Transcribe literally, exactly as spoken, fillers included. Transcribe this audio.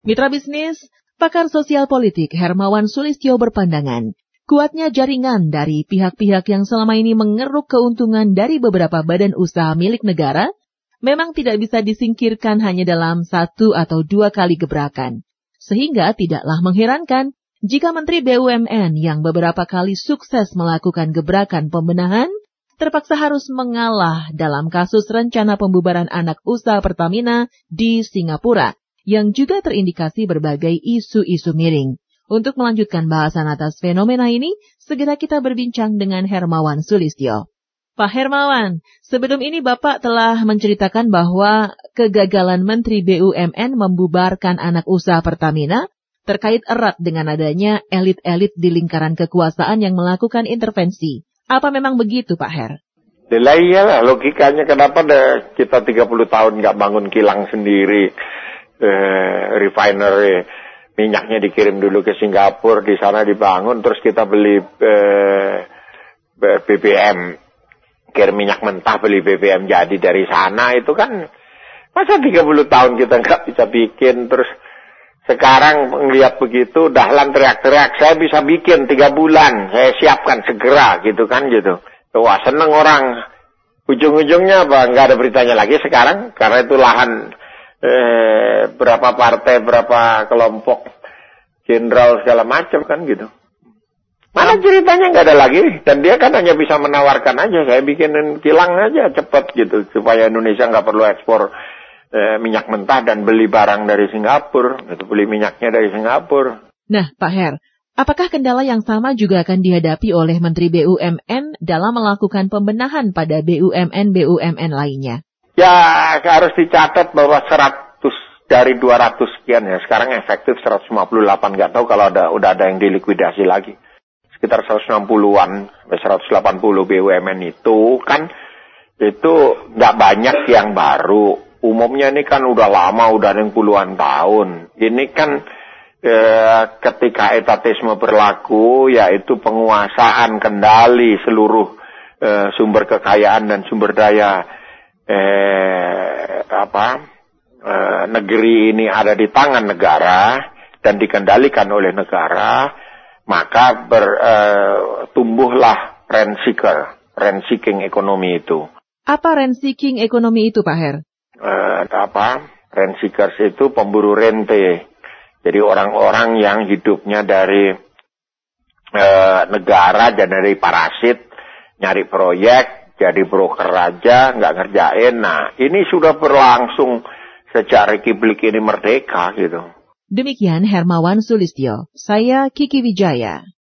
Mitra bisnis, pakar sosial politik Hermawan Sulistyo berpandangan, kuatnya jaringan dari pihak-pihak yang selama ini mengeruk keuntungan dari beberapa badan usaha milik negara memang tidak bisa disingkirkan hanya dalam satu atau dua kali gebrakan. Sehingga tidaklah mengherankan jika Menteri B U M N yang beberapa kali sukses melakukan gebrakan pembenahan terpaksa harus mengalah dalam kasus rencana pembubaran anak usaha Pertamina di Singapura, yang juga terindikasi berbagai isu-isu miring. Untuk melanjutkan bahasan atas fenomena ini, segera kita berbincang dengan Hermawan Sulistyo. Pak Hermawan, sebelum ini Bapak telah menceritakan bahwa kegagalan Menteri B U M N membubarkan anak usaha Pertamina terkait erat dengan adanya elit-elit di lingkaran kekuasaan yang melakukan intervensi. Apa memang begitu, Pak Her? Lah iyalah, logikanya kenapa deh kita tiga puluh tahun nggak bangun kilang sendiri, eh, refinery, minyaknya dikirim dulu ke Singapura, di sana dibangun, terus kita beli eh, B B M, kirim minyak mentah, beli B B M jadi dari sana, itu kan masa tiga puluh tahun kita nggak bisa bikin, terus sekarang melihat begitu, dahlan teriak-teriak, saya bisa bikin tiga bulan, saya siapkan segera, gitu kan, gitu. Wah, seneng orang. Ujung-ujungnya apa? Nggak ada beritanya lagi sekarang, karena itu lahan eh, berapa partai, berapa kelompok, jenderal segala macam kan, gitu. Mana ceritanya nggak ada lagi, dan dia kan hanya bisa menawarkan aja, saya bikinin kilang aja cepat, gitu, supaya Indonesia nggak perlu ekspor minyak mentah dan beli barang dari Singapura, itu beli minyaknya dari Singapura. Nah, Pak Her, apakah kendala yang sama juga akan dihadapi oleh Menteri B U M N dalam melakukan pembenahan pada B U M N-B U M N lainnya? Ya, harus dicatat bahwa seratus dari dua ratus sekian ya, sekarang efektif seratus lima puluh delapan, nggak tahu kalau ada udah ada yang dilikuidasi lagi. Sekitar seratus enam puluhan sampai seratus delapan puluh B U M N itu kan, itu nggak banyak yang baru. Umumnya ini kan udah lama, udah ada yang puluhan tahun. Ini kan e, ketika etatisme berlaku, yaitu penguasaan kendali seluruh e, sumber kekayaan dan sumber daya e, apa e, negeri ini ada di tangan negara dan dikendalikan oleh negara, maka bertumbuhlah e, rent seeker, rent seeking ekonomi itu. Apa rent seeking ekonomi itu, Pak Her? Uh, apa rent seekers itu pemburu rente, jadi orang-orang yang hidupnya dari uh, negara dan dari parasit, nyari proyek, jadi broker aja, nggak ngerjain. Nah, ini sudah berlangsung sejak Republik ini merdeka, gitu. Demikian Hermawan Sulistyo, saya Kiki Wijaya.